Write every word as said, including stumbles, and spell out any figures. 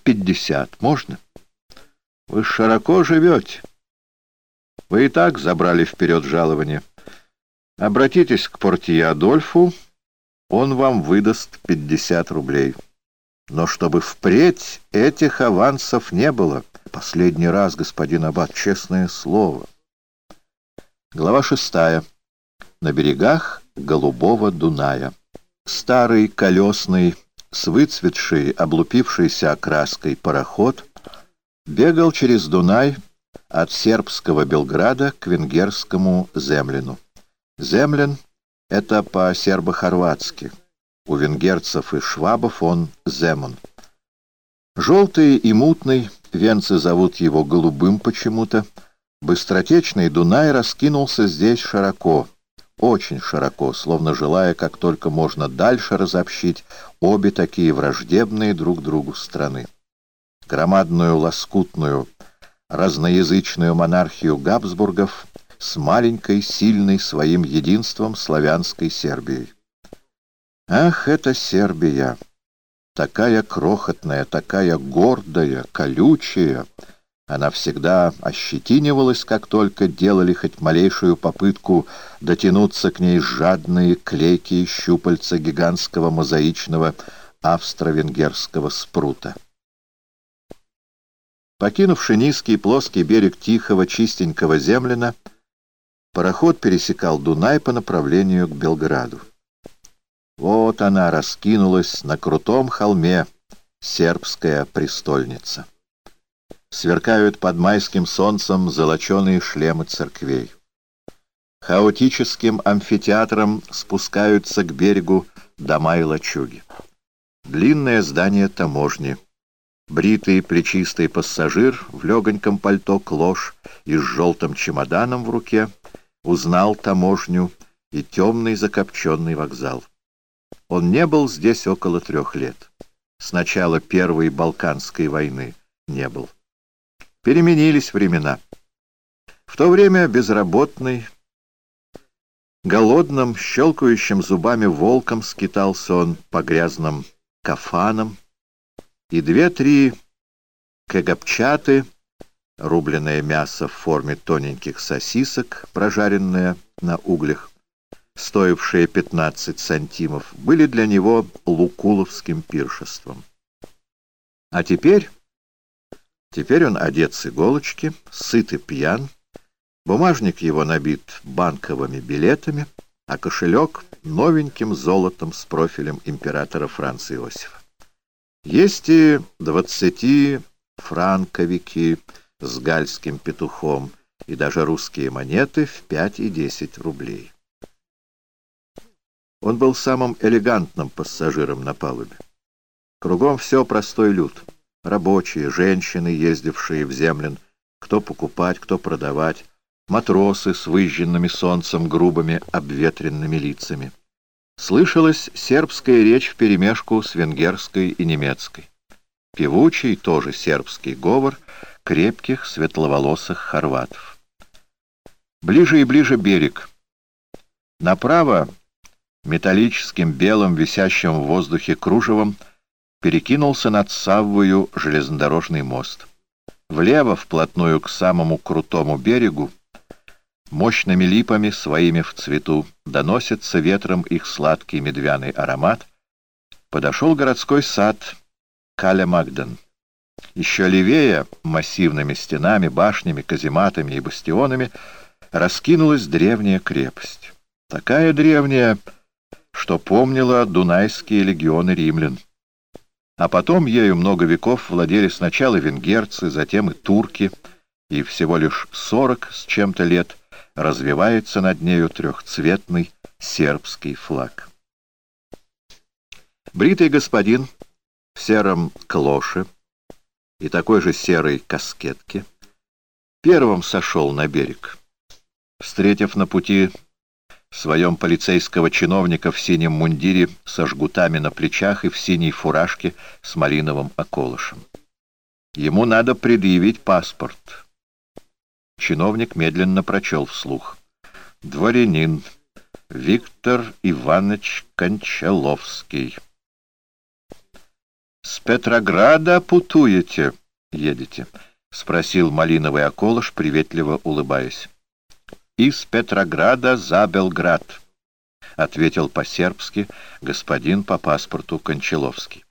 пятьдесят можно? Вы широко живете. Вы и так забрали вперед жалование. Обратитесь к портье Адольфу, он вам выдаст пятьдесят рублей. Но чтобы впредь этих авансов не было. Последний раз, господин аббат, честное слово. Глава шестая. На берегах Голубого Дуная. Старый колесный, с выцветшей, облупившейся окраской пароход бегал через Дунай от сербского Белграда к венгерскому Землину. Землин — это по-сербо-хорватски. У венгерцев и швабов он Земун. Желтый и мутный, венцы зовут его голубым почему-то, быстротечный Дунай раскинулся здесь широко, очень широко, словно желая как только можно дальше разобщить обе такие враждебные друг другу страны. Громадную лоскутную, разноязычную монархию Габсбургов с маленькой, сильной своим единством славянской Сербией. Ах, это Сербия! Такая крохотная, такая гордая, колючая! Она всегда ощетинивалась, как только делали хоть малейшую попытку дотянуться к ней жадные, клейкие щупальца гигантского мозаичного австро-венгерского спрута. Покинувши низкий плоский берег тихого, чистенького Землина, пароход пересекал Дунай по направлению к Белграду. Вот она раскинулась на крутом холме, сербская престольница. Сверкают под майским солнцем золоченые шлемы церквей. Хаотическим амфитеатром спускаются к берегу дома и лачуги. Длинное здание таможни. Бритый плечистый пассажир в легоньком пальто клош и с желтым чемоданом в руке узнал таможню и темный закопченный вокзал. Он не был здесь около трех лет. С начала Первой Балканской войны не был. Переменились времена. В то время безработный, голодным, щелкающим зубами волком скитался он по грязным кафанам, и две-три кагапчаты, рубленное мясо в форме тоненьких сосисок, прожаренное на углях, стоившие пятнадцать сантимов, были для него лукуловским пиршеством. А теперь... Теперь он одет с иголочки, сыт и пьян, бумажник его набит банковыми билетами, а кошелек — новеньким золотом с профилем императора Франца Иосифа. Есть и двадцатифранковики с гальским петухом, и даже русские монеты в пять и десять рублей. Он был самым элегантным пассажиром на палубе. Кругом все простой люд. Рабочие, женщины, ездившие в Землин, кто покупать, кто продавать, матросы с выжженными солнцем грубыми обветренными лицами. Слышалась сербская речь вперемешку с венгерской и немецкой. Певучий, тоже сербский говор крепких светловолосых хорватов. Ближе и ближе берег. Направо металлическим белым, висящим в воздухе кружевом, перекинулся над Саввою железнодорожный мост. Влево, вплотную к самому крутому берегу, мощными липами, своими в цвету, доносится ветром их сладкий медвяный аромат, подошел городской сад Каля-Магден. Еще левее, массивными стенами, башнями, казематами и бастионами, раскинулась древняя крепость. Такая древняя, что помнила дунайские легионы римлян. А потом ею много веков владели сначала венгерцы, затем и турки, и всего лишь сорок с чем-то лет развивается над нею трехцветный сербский флаг. Бритый господин в сером клоше и такой же серой каскетке первым сошел на берег, встретив на пути в своем полицейского чиновника в синем мундире со жгутами на плечах и в синей фуражке с малиновым околышем. Ему надо предъявить паспорт. Чиновник медленно прочел вслух. Дворянин Виктор Иванович Кончаловский. С Петрограда путуете, едете? — спросил малиновый околыш, приветливо улыбаясь. — Из Петрограда за Белград, — ответил по-сербски господин по паспорту Кончаловский.